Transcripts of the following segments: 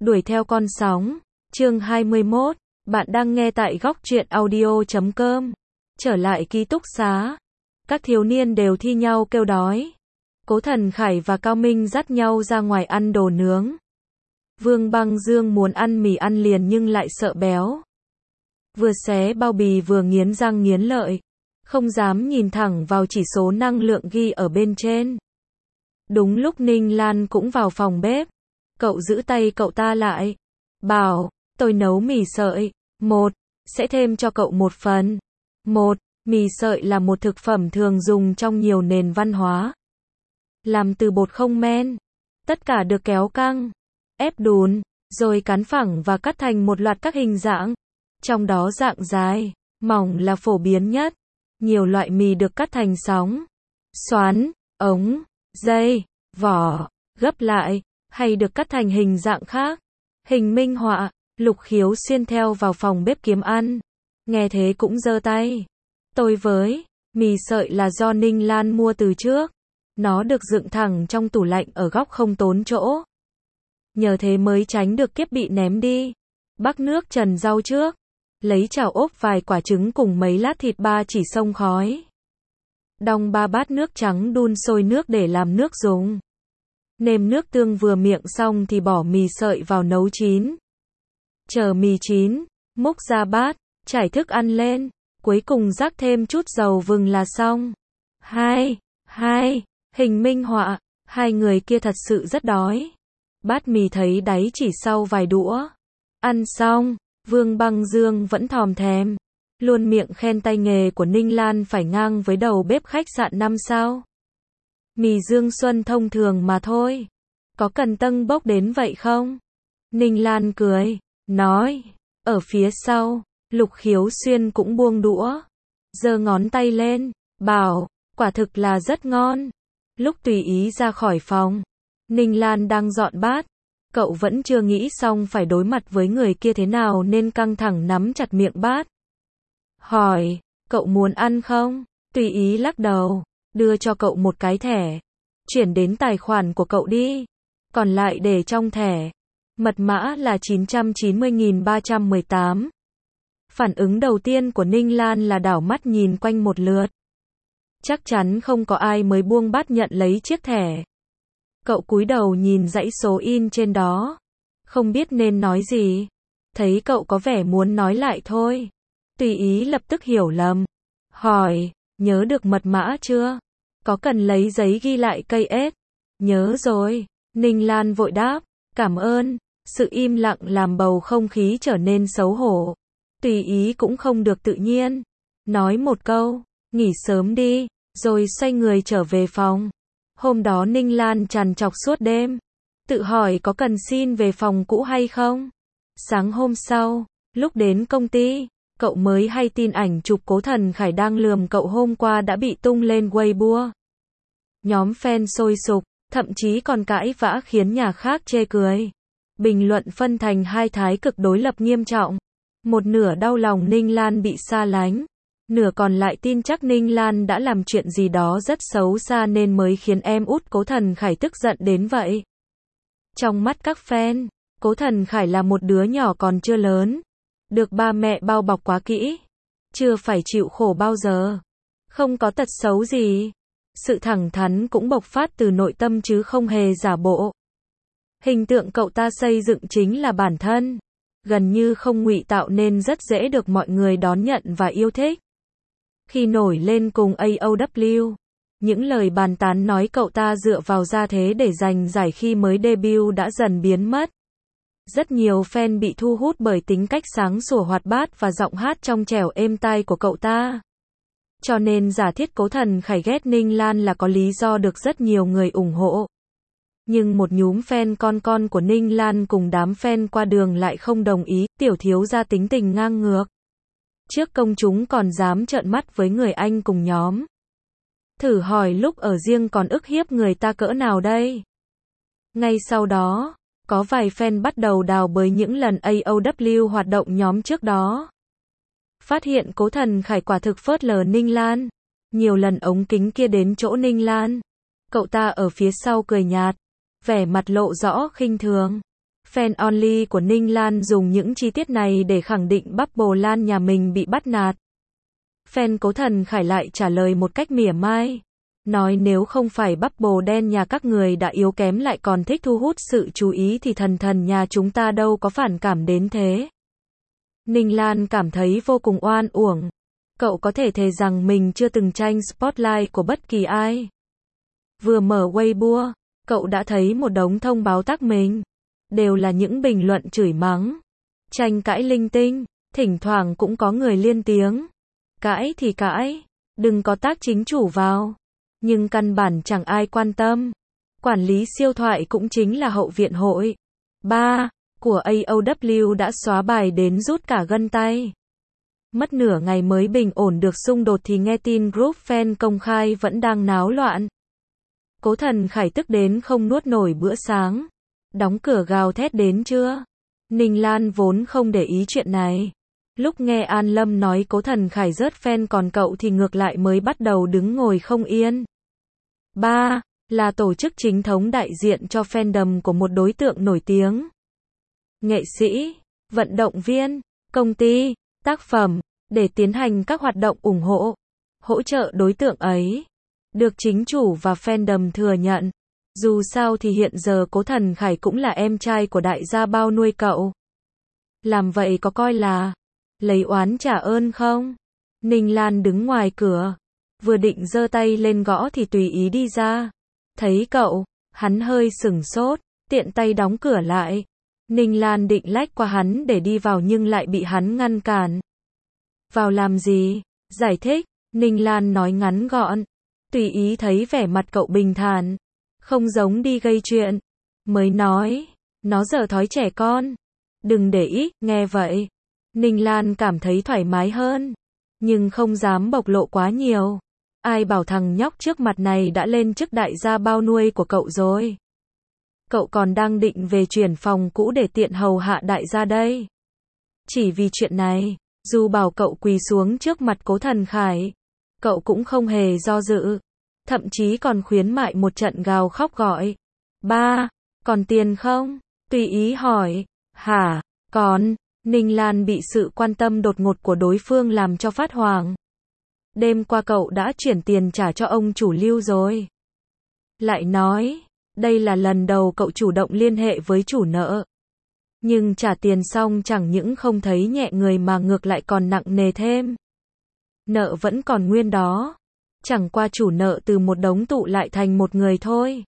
Đuổi theo con sóng. Chương 21. Bạn đang nghe tại góc truyện audio.com. Trở lại ký túc xá. Các thiếu niên đều thi nhau kêu đói. Cố Thần Khải và Cao Minh dắt nhau ra ngoài ăn đồ nướng. Vương Băng Dương muốn ăn mì ăn liền nhưng lại sợ béo. Vừa xé bao bì vừa nghiến răng nghiến lợi. Không dám nhìn thẳng vào chỉ số năng lượng ghi ở bên trên. Đúng lúc Ninh Lan cũng vào phòng bếp. Cậu giữ tay cậu ta lại. Bảo, tôi nấu mì sợi. Sẽ thêm cho cậu một phần. Mì sợi là một thực phẩm thường dùng trong nhiều nền văn hóa. Làm từ bột không men. Tất cả được kéo căng, ép đun, rồi cán phẳng và cắt thành một loạt các hình dạng. Trong đó dạng dài, mỏng là phổ biến nhất. Nhiều loại mì được cắt thành sóng, xoắn, ống, dây, vỏ, gấp lại, hay được cắt thành hình dạng khác. Hình minh họa. Lục Khiếu Xuyên theo vào phòng bếp kiếm ăn. Nghe thế cũng giơ tay. Tôi với, mì sợi là do Ninh Lan mua từ trước. Nó được dựng thẳng trong tủ lạnh ở góc không tốn chỗ. Nhờ thế mới tránh được kiếp bị ném đi. Bắc nước trần rau trước. Lấy chảo ốp vài quả trứng cùng mấy lát thịt ba chỉ xông khói. Đong 3 bát nước trắng đun sôi nước để làm nước dùng. Nêm nước tương vừa miệng xong thì bỏ mì sợi vào nấu chín. Chờ mì chín, múc ra bát, trải thức ăn lên, cuối cùng rắc thêm chút dầu vừng là xong. Hình minh họa, hai người kia thật sự rất đói. Bát mì thấy đáy chỉ sau vài đũa. Ăn xong, Vương Băng Dương vẫn thòm thèm. Luôn miệng khen tay nghề của Ninh Lan phải ngang với đầu bếp khách sạn 5 sao. Mì Dương Xuân thông thường mà thôi. Có cần tâng bốc đến vậy không? Ninh Lan cười, nói. Ở phía sau, Lục Khiếu Xuyên cũng buông đũa. Giơ ngón tay lên, bảo, quả thực là rất ngon. Lúc tùy ý ra khỏi phòng, Ninh Lan đang dọn bát. Cậu vẫn chưa nghĩ xong phải đối mặt với người kia thế nào nên căng thẳng nắm chặt miệng bát. Hỏi, cậu muốn ăn không? Tùy ý lắc đầu, đưa cho cậu một cái thẻ. Chuyển đến tài khoản của cậu đi. Còn lại để trong thẻ. Mật mã là 990.318. Phản ứng đầu tiên của Ninh Lan là đảo mắt nhìn quanh một lượt. Chắc chắn không có ai mới buông bát nhận lấy chiếc thẻ. Cậu cúi đầu nhìn dãy số in trên đó. Không biết nên nói gì. Thấy cậu có vẻ muốn nói lại thôi. Tùy ý lập tức hiểu lầm. Hỏi, nhớ được mật mã chưa? Có cần lấy giấy ghi lại cây ếch? Nhớ rồi. Ninh Lan vội đáp, cảm ơn. Sự im lặng làm bầu không khí trở nên xấu hổ. Tùy ý cũng không được tự nhiên. Nói một câu, nghỉ sớm đi, rồi xoay người trở về phòng. Hôm đó Ninh Lan trằn trọc suốt đêm. Tự hỏi có cần xin về phòng cũ hay không? Sáng hôm sau, lúc đến công ty, cậu mới hay tin ảnh chụp Cố Thần Khải đang lườm cậu hôm qua đã bị tung lên Weibo. Nhóm fan sôi sục, thậm chí còn cãi vã khiến nhà khác chê cười. Bình luận phân thành hai thái cực đối lập nghiêm trọng. Một nửa đau lòng Ninh Lan bị xa lánh. Nửa còn lại tin chắc Ninh Lan đã làm chuyện gì đó rất xấu xa nên mới khiến em út Cố Thần Khải tức giận đến vậy. Trong mắt các fan, Cố Thần Khải là một đứa nhỏ còn chưa lớn. Được ba mẹ bao bọc quá kỹ. Chưa phải chịu khổ bao giờ. Không có tật xấu gì. Sự thẳng thắn cũng bộc phát từ nội tâm chứ không hề giả bộ. Hình tượng cậu ta xây dựng chính là bản thân. Gần như không ngụy tạo nên rất dễ được mọi người đón nhận và yêu thích. Khi nổi lên cùng AOW, những lời bàn tán nói cậu ta dựa vào gia thế để giành giải khi mới debut đã dần biến mất. Rất nhiều fan bị thu hút bởi tính cách sáng sủa hoạt bát và giọng hát trong trẻo êm tai của cậu ta. Cho nên giả thiết Cố Thần Khải ghét Ninh Lan là có lý do được rất nhiều người ủng hộ. Nhưng một nhúm fan con của Ninh Lan cùng đám fan qua đường lại không đồng ý, tiểu thiếu gia tính tình ngang ngược. Trước công chúng còn dám trợn mắt với người anh cùng nhóm. Thử hỏi lúc ở riêng còn ức hiếp người ta cỡ nào đây? Ngay sau đó, có vài fan bắt đầu đào bới những lần AOW hoạt động nhóm trước đó. Phát hiện Cố Thần Khải quả thực phớt lờ Ninh Lan. Nhiều lần ống kính kia đến chỗ Ninh Lan. Cậu ta ở phía sau cười nhạt. Vẻ mặt lộ rõ khinh thường. Fan only của Ninh Lan dùng những chi tiết này để khẳng định Bubble Lan nhà mình bị bắt nạt. Fan Cố Thần Khải lại trả lời một cách mỉa mai. Nói nếu không phải Bubble đen nhà các người đã yếu kém lại còn thích thu hút sự chú ý thì thần thần nhà chúng ta đâu có phản cảm đến thế. Ninh Lan cảm thấy vô cùng oan uổng. Cậu có thể thề rằng mình chưa từng tranh spotlight của bất kỳ ai. Vừa mở Weibo, cậu đã thấy một đống thông báo tag mình. Đều là những bình luận chửi mắng, tranh cãi linh tinh, thỉnh thoảng cũng có người liên tiếng. Cãi thì cãi, đừng có tag chính chủ vào. Nhưng căn bản chẳng ai quan tâm. Quản lý siêu thoại cũng chính là hậu viện hội 3 của AOW đã xóa bài đến rút cả gân tay. Mất nửa ngày mới bình ổn được xung đột thì nghe tin group fan công khai vẫn đang náo loạn. Cố Thần Khải tức đến không nuốt nổi bữa sáng. Đóng cửa gào thét đến chưa? Ninh Lan vốn không để ý chuyện này. Lúc nghe An Lâm nói Cố Thần Khải rớt fan còn cậu thì ngược lại mới bắt đầu đứng ngồi không yên. 3 là tổ chức chính thống đại diện cho fandom của một đối tượng nổi tiếng. Nghệ sĩ, vận động viên, công ty, tác phẩm, để tiến hành các hoạt động ủng hộ, hỗ trợ đối tượng ấy. Được chính chủ và fandom thừa nhận. Dù sao thì hiện giờ Cố Thần Khải cũng là em trai của đại gia bao nuôi cậu. Làm vậy có coi là lấy oán trả ơn không? Ninh Lan đứng ngoài cửa, vừa định giơ tay lên gõ thì tùy ý đi ra. Thấy cậu, hắn hơi sửng sốt, tiện tay đóng cửa lại. Ninh Lan định lách qua hắn để đi vào nhưng lại bị hắn ngăn cản. Vào làm gì? Giải thích, Ninh Lan nói ngắn gọn. Tùy ý thấy vẻ mặt cậu bình thản, không giống đi gây chuyện. Mới nói, nó dở thói trẻ con. Đừng để ý, nghe vậy. Ninh Lan cảm thấy thoải mái hơn, nhưng không dám bộc lộ quá nhiều. Ai bảo thằng nhóc trước mặt này đã lên chức đại gia bao nuôi của cậu rồi. Cậu còn đang định về chuyển phòng cũ để tiện hầu hạ đại gia đây. Chỉ vì chuyện này, dù bảo cậu quỳ xuống trước mặt Cố Thần Khải, cậu cũng không hề do dự. Thậm chí còn khuyến mại một trận gào khóc gọi. 3 còn tiền không? Tùy ý hỏi. Hả? Còn? Ninh Lan bị sự quan tâm đột ngột của đối phương làm cho phát hoảng. Đêm qua cậu đã chuyển tiền trả cho ông chủ Lưu rồi. Lại nói, đây là lần đầu cậu chủ động liên hệ với chủ nợ. Nhưng trả tiền xong chẳng những không thấy nhẹ người mà ngược lại còn nặng nề thêm. Nợ vẫn còn nguyên đó. Chẳng qua chủ nợ từ một đống tụ lại thành một người thôi.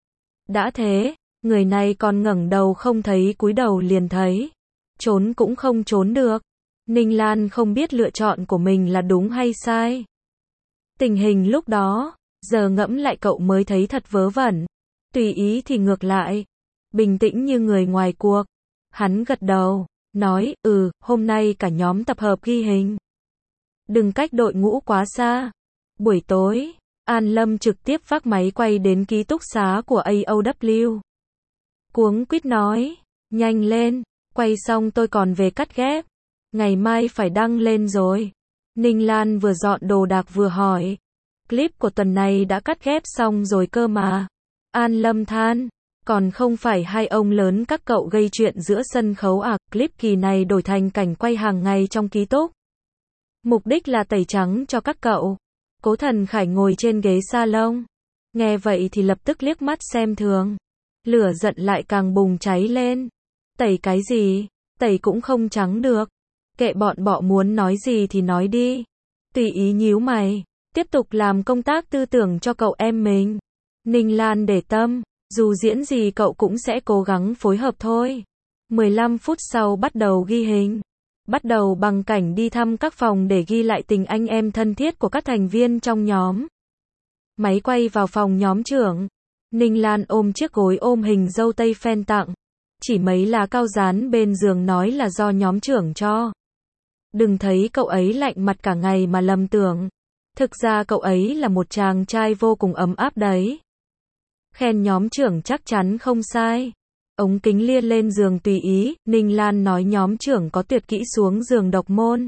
Đã thế, người này còn ngẩng đầu không thấy cúi đầu liền thấy. Trốn cũng không trốn được. Ninh Lan không biết lựa chọn của mình là đúng hay sai. Tình hình lúc đó, giờ ngẫm lại cậu mới thấy thật vớ vẩn. Tùy ý thì ngược lại. Bình tĩnh như người ngoài cuộc. Hắn gật đầu, nói, hôm nay cả nhóm tập hợp ghi hình. Đừng cách đội ngũ quá xa. Buổi tối, An Lâm trực tiếp vác máy quay đến ký túc xá của AOW. Cuống quýt nói, nhanh lên, quay xong tôi còn về cắt ghép. Ngày mai phải đăng lên rồi. Ninh Lan vừa dọn đồ đạc vừa hỏi. Clip của tuần này đã cắt ghép xong rồi cơ mà. An Lâm than, còn không phải hai ông lớn các cậu gây chuyện giữa sân khấu à? Clip kỳ này đổi thành cảnh quay hàng ngày trong ký túc. Mục đích là tẩy trắng cho các cậu. Cố Thần Khải ngồi trên ghế salon. Nghe vậy thì lập tức liếc mắt xem thường. Lửa giận lại càng bùng cháy lên. Tẩy cái gì? Tẩy cũng không trắng được. Kệ bọn bọ muốn nói gì thì nói đi. Tùy ý nhíu mày. Tiếp tục làm công tác tư tưởng cho cậu em mình. Ninh Lan để tâm. Dù diễn gì cậu cũng sẽ cố gắng phối hợp thôi. 15 phút sau bắt đầu ghi hình. Bắt đầu bằng cảnh đi thăm các phòng để ghi lại tình anh em thân thiết của các thành viên trong nhóm. Máy quay vào phòng nhóm trưởng. Ninh Lan ôm chiếc gối ôm hình dâu tây fan tặng. Chỉ mấy lá cao dán bên giường nói là do nhóm trưởng cho. Đừng thấy cậu ấy lạnh mặt cả ngày mà lầm tưởng. Thực ra cậu ấy là một chàng trai vô cùng ấm áp đấy. Khen nhóm trưởng chắc chắn không sai. Ống kính lia lên giường tùy ý, Ninh Lan nói nhóm trưởng có tuyệt kỹ xuống giường độc môn.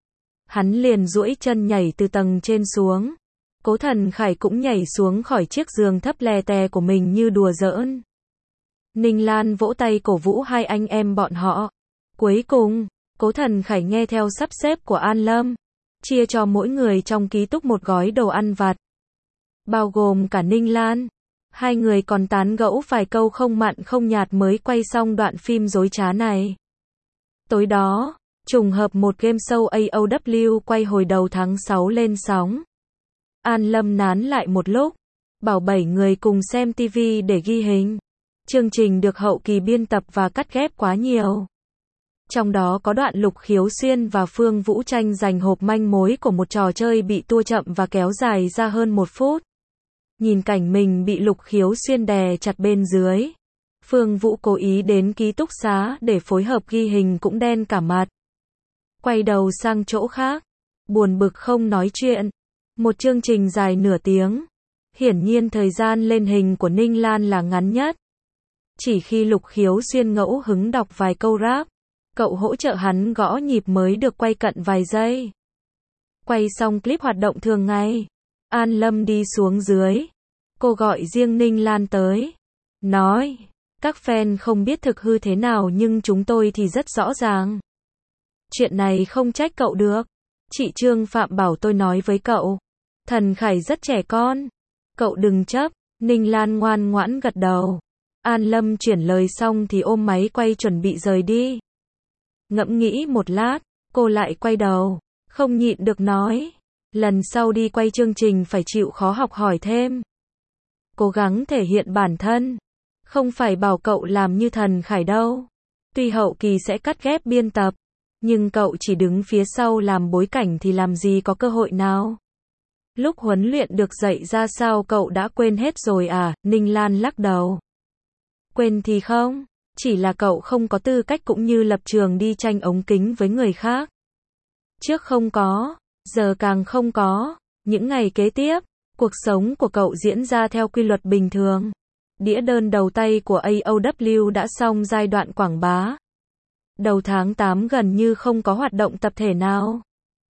Hắn liền duỗi chân nhảy từ tầng trên xuống. Cố Thần Khải cũng nhảy xuống khỏi chiếc giường thấp lè tè của mình như đùa giỡn. Ninh Lan vỗ tay cổ vũ hai anh em bọn họ. Cuối cùng, Cố Thần Khải nghe theo sắp xếp của An Lâm, chia cho mỗi người trong ký túc một gói đồ ăn vặt, bao gồm cả Ninh Lan. Hai người còn tán gẫu vài câu không mặn không nhạt mới quay xong đoạn phim dối trá này. Tối đó, trùng hợp một game show AOW quay hồi đầu tháng 6 lên sóng. An Lâm nán lại một lúc, bảo 7 người cùng xem TV để ghi hình. Chương trình được hậu kỳ biên tập và cắt ghép quá nhiều. Trong đó có đoạn Lục Khiếu Xuyên và Phương Vũ tranh giành hộp manh mối của một trò chơi bị tua chậm và kéo dài ra hơn 1 phút. Nhìn cảnh mình bị Lục Khiếu Xuyên đè chặt bên dưới, Phương Vũ cố ý đến ký túc xá để phối hợp ghi hình cũng đen cả mặt. Quay đầu sang chỗ khác, buồn bực không nói chuyện. Một chương trình dài nửa tiếng. Hiển nhiên thời gian lên hình của Ninh Lan là ngắn nhất. Chỉ khi Lục Khiếu Xuyên ngẫu hứng đọc vài câu rap, cậu hỗ trợ hắn gõ nhịp mới được quay cận vài giây. Quay xong clip hoạt động thường ngày, An Lâm đi xuống dưới. Cô gọi riêng Ninh Lan tới. Nói, các fan không biết thực hư thế nào nhưng chúng tôi thì rất rõ ràng. Chuyện này không trách cậu được. Chị Trương Phạm bảo tôi nói với cậu. Thần Khải rất trẻ con. Cậu đừng chấp. Ninh Lan ngoan ngoãn gật đầu. An Lâm chuyển lời xong thì ôm máy quay chuẩn bị rời đi. Ngẫm nghĩ một lát, cô lại quay đầu. Không nhịn được nói. Lần sau đi quay chương trình phải chịu khó học hỏi thêm. Cố gắng thể hiện bản thân. Không phải bảo cậu làm như Thần Khải đâu. Tuy hậu kỳ sẽ cắt ghép biên tập, nhưng cậu chỉ đứng phía sau làm bối cảnh thì làm gì có cơ hội nào. Lúc huấn luyện được dạy ra sao cậu đã quên hết rồi à? Ninh Lan lắc đầu. Quên thì không, chỉ là cậu không có tư cách cũng như lập trường đi tranh ống kính với người khác. Trước không có, giờ càng không có. Những ngày kế tiếp, cuộc sống của cậu diễn ra theo quy luật bình thường. Đĩa đơn đầu tay của AOW đã xong giai đoạn quảng bá. Đầu tháng 8 gần như không có hoạt động tập thể nào.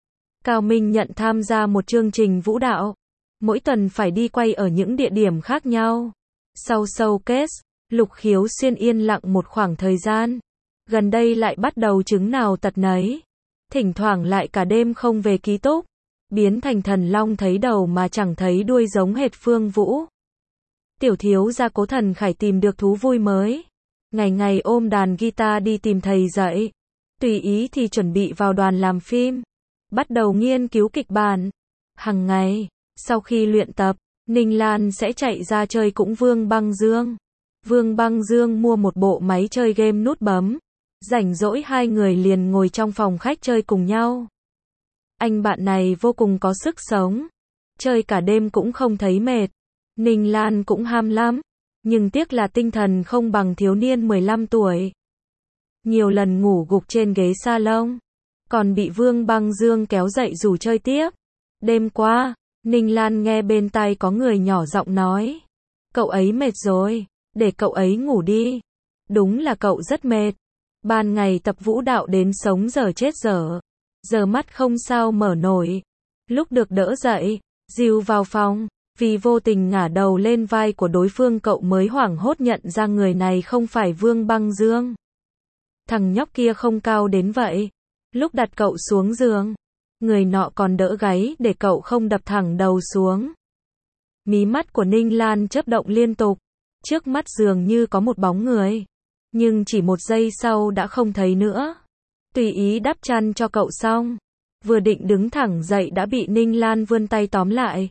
Cao Minh nhận tham gia một chương trình vũ đạo. Mỗi tuần phải đi quay ở những địa điểm khác nhau. Sau showcase, Lục Khiếu Xuyên yên lặng một khoảng thời gian. Gần đây lại bắt đầu chứng nào tật nấy. Thỉnh thoảng lại cả đêm không về ký túc. Biến thành thần long thấy đầu mà chẳng thấy đuôi giống hệt Phương Vũ. Tiểu thiếu gia Cố Thần Khải tìm được thú vui mới. Ngày ngày ôm đàn guitar đi tìm thầy dạy. Tùy ý thì chuẩn bị vào đoàn làm phim. Bắt đầu nghiên cứu kịch bản. Hằng ngày, sau khi luyện tập, Ninh Lan sẽ chạy ra chơi cũng Vương Băng Dương. Vương Băng Dương mua một bộ máy chơi game nút bấm. Rảnh rỗi hai người liền ngồi trong phòng khách chơi cùng nhau. Anh bạn này vô cùng có sức sống. Chơi cả đêm cũng không thấy mệt. Ninh Lan cũng ham lắm. Nhưng tiếc là tinh thần không bằng thiếu niên 15 tuổi. Nhiều lần ngủ gục trên ghế salon. Còn bị Vương Băng Dương kéo dậy rủ chơi tiếp. Đêm qua, Ninh Lan nghe bên tai có người nhỏ giọng nói. Cậu ấy mệt rồi, để cậu ấy ngủ đi. Đúng là cậu rất mệt. Ban ngày tập vũ đạo đến sống dở chết dở. Giờ mắt không sao mở nổi. Lúc được đỡ dậy, dìu vào phòng. Vì vô tình ngả đầu lên vai của đối phương cậu mới hoảng hốt nhận ra người này không phải Vương Băng Dương. Thằng nhóc kia không cao đến vậy. Lúc đặt cậu xuống giường, người nọ còn đỡ gáy để cậu không đập thẳng đầu xuống. Mí mắt của Ninh Lan chớp động liên tục. Trước mắt dường như có một bóng người. Nhưng chỉ một giây sau đã không thấy nữa. Tùy ý đắp chăn cho cậu xong. Vừa định đứng thẳng dậy đã bị Ninh Lan vươn tay tóm lại.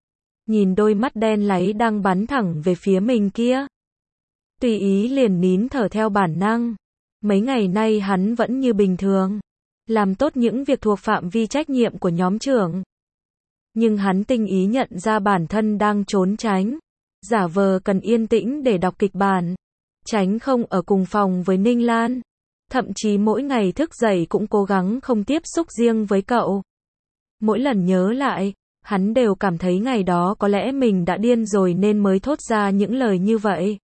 Nhìn đôi mắt đen láy đang bắn thẳng về phía mình kia. Tùy ý liền nín thở theo bản năng. Mấy ngày nay hắn vẫn như bình thường. Làm tốt những việc thuộc phạm vi trách nhiệm của nhóm trưởng. Nhưng hắn tinh ý nhận ra bản thân đang trốn tránh. Giả vờ cần yên tĩnh để đọc kịch bản. Tránh không ở cùng phòng với Ninh Lan. Thậm chí mỗi ngày thức dậy cũng cố gắng không tiếp xúc riêng với cậu. Mỗi lần nhớ lại, hắn đều cảm thấy ngày đó có lẽ mình đã điên rồi nên mới thốt ra những lời như vậy.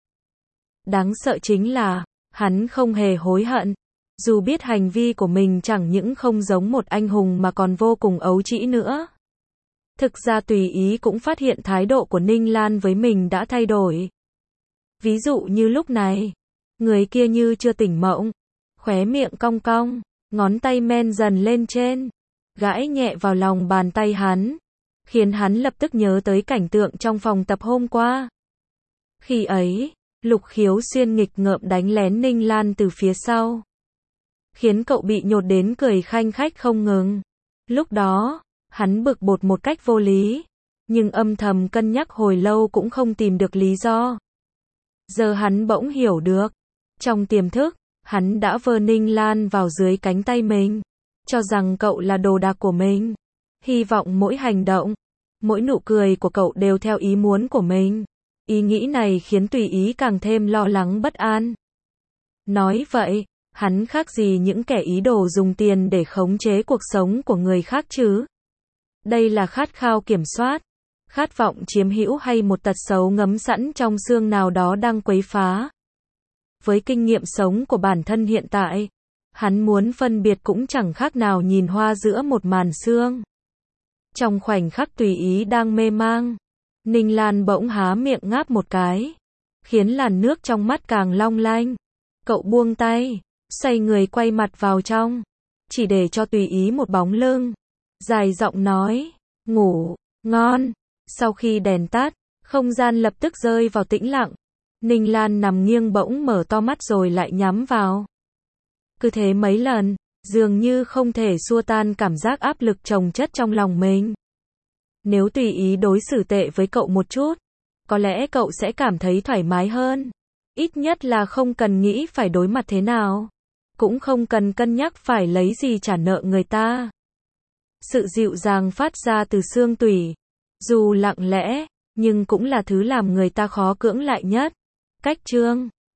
Đáng sợ chính là, hắn không hề hối hận. Dù biết hành vi của mình chẳng những không giống một anh hùng mà còn vô cùng ấu trĩ nữa. Thực ra tùy ý cũng phát hiện thái độ của Ninh Lan với mình đã thay đổi. Ví dụ như lúc này, người kia như chưa tỉnh mộng, khóe miệng cong cong, ngón tay men dần lên trên, gãi nhẹ vào lòng bàn tay hắn, khiến hắn lập tức nhớ tới cảnh tượng trong phòng tập hôm qua. Khi ấy, Lục Khiếu Xuyên nghịch ngợm đánh lén Ninh Lan từ phía sau, khiến cậu bị nhột đến cười khanh khách không ngừng. Lúc đó, hắn bực bội một cách vô lý, nhưng âm thầm cân nhắc hồi lâu cũng không tìm được lý do. Giờ hắn bỗng hiểu được, trong tiềm thức, hắn đã vơ Ninh Lan vào dưới cánh tay mình, cho rằng cậu là đồ đạc của mình, hy vọng mỗi hành động, mỗi nụ cười của cậu đều theo ý muốn của mình. Ý nghĩ này khiến Tùy Ý càng thêm lo lắng bất an. Nói vậy, hắn khác gì những kẻ ý đồ dùng tiền để khống chế cuộc sống của người khác chứ? Đây là khát khao kiểm soát, khát vọng chiếm hữu hay một tật xấu ngấm sẵn trong xương nào đó đang quấy phá? Với kinh nghiệm sống của bản thân hiện tại, hắn muốn phân biệt cũng chẳng khác nào nhìn hoa giữa một màn sương. Trong khoảnh khắc Tùy Ý đang mê mang, Ninh Lan bỗng há miệng ngáp một cái, khiến làn nước trong mắt càng long lanh. Cậu buông tay, xoay người quay mặt vào trong, chỉ để cho Tùy Ý một bóng lưng, dài giọng nói, ngủ ngon. Sau khi đèn tắt, không gian lập tức rơi vào tĩnh lặng. Ninh Lan nằm nghiêng bỗng mở to mắt rồi lại nhắm vào. Cứ thế mấy lần, dường như không thể xua tan cảm giác áp lực chồng chất trong lòng mình. Nếu Tùy Ý đối xử tệ với cậu một chút, có lẽ cậu sẽ cảm thấy thoải mái hơn. Ít nhất là không cần nghĩ phải đối mặt thế nào, cũng không cần cân nhắc phải lấy gì trả nợ người ta. Sự dịu dàng phát ra từ xương tủy, dù lặng lẽ, nhưng cũng là thứ làm người ta khó cưỡng lại nhất. Cách chương